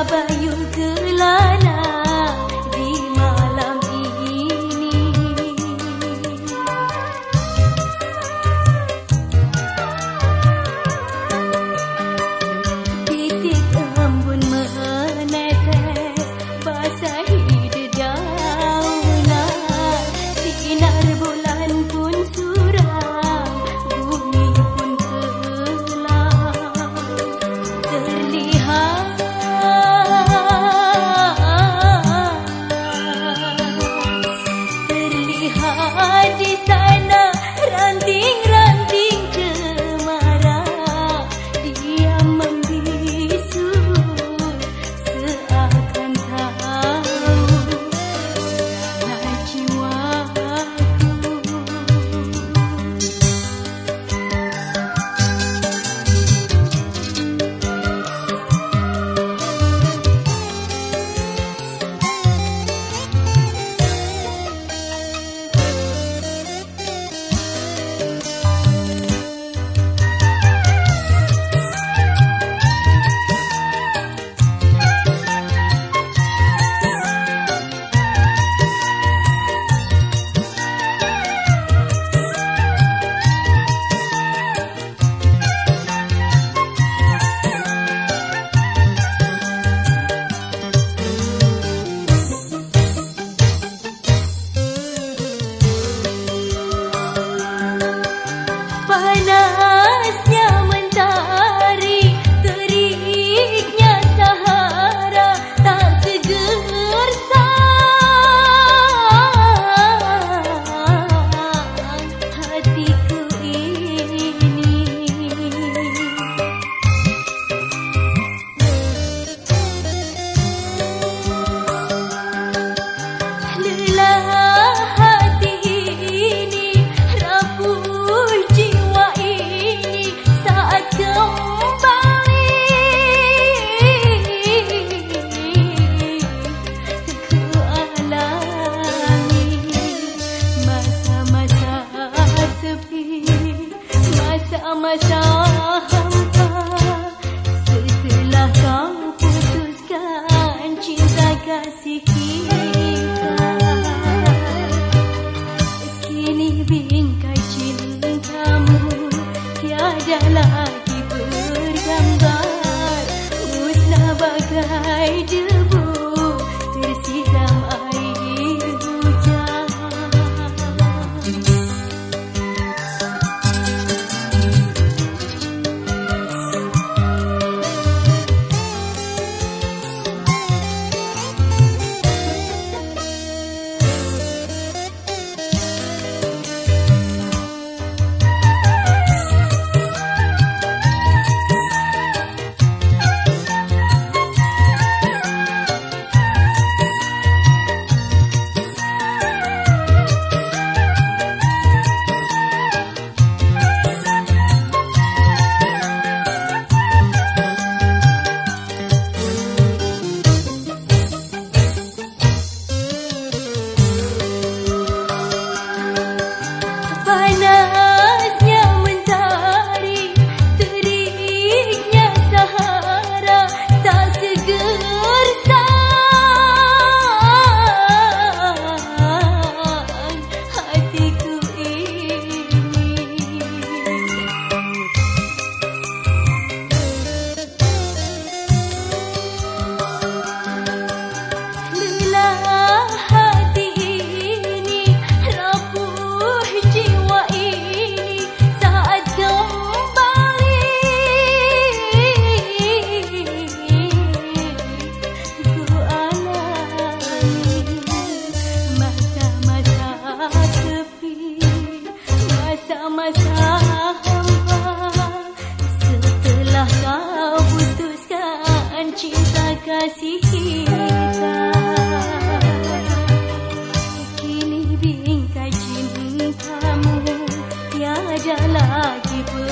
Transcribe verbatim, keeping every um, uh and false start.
tabayun kelana di malam ini. Titik embun menetes basahi dedaunan, sinar bulan pun suram, bumi pun kelam. Terlihat terlihat di sana ranting-ranting cemara, dia membisu seakan tahu rana jiwaku. Panasnya mentari, teriknya Sahara, tak segersang hatiku ini. Lelah hati ini, rapuh jiwa ini saat kembali ku alami masa-masa sepi, masa-masa hampa. Setelah kau putuskan cinta kasih kita, kini bingkai cintamu tiada lagi bergambar, musnah bagai debu tersiram air hujan. Panasnya mentari, teriknya Sahara, tak segersang hatiku ini. Lelah hati ini, rapuh jiwa ini saat kembali ku alami masa-masa sepi, masa-masa hampa. Setelah kau putuskan cinta kasih kita, kini bingkai cintamu tiada lagi ber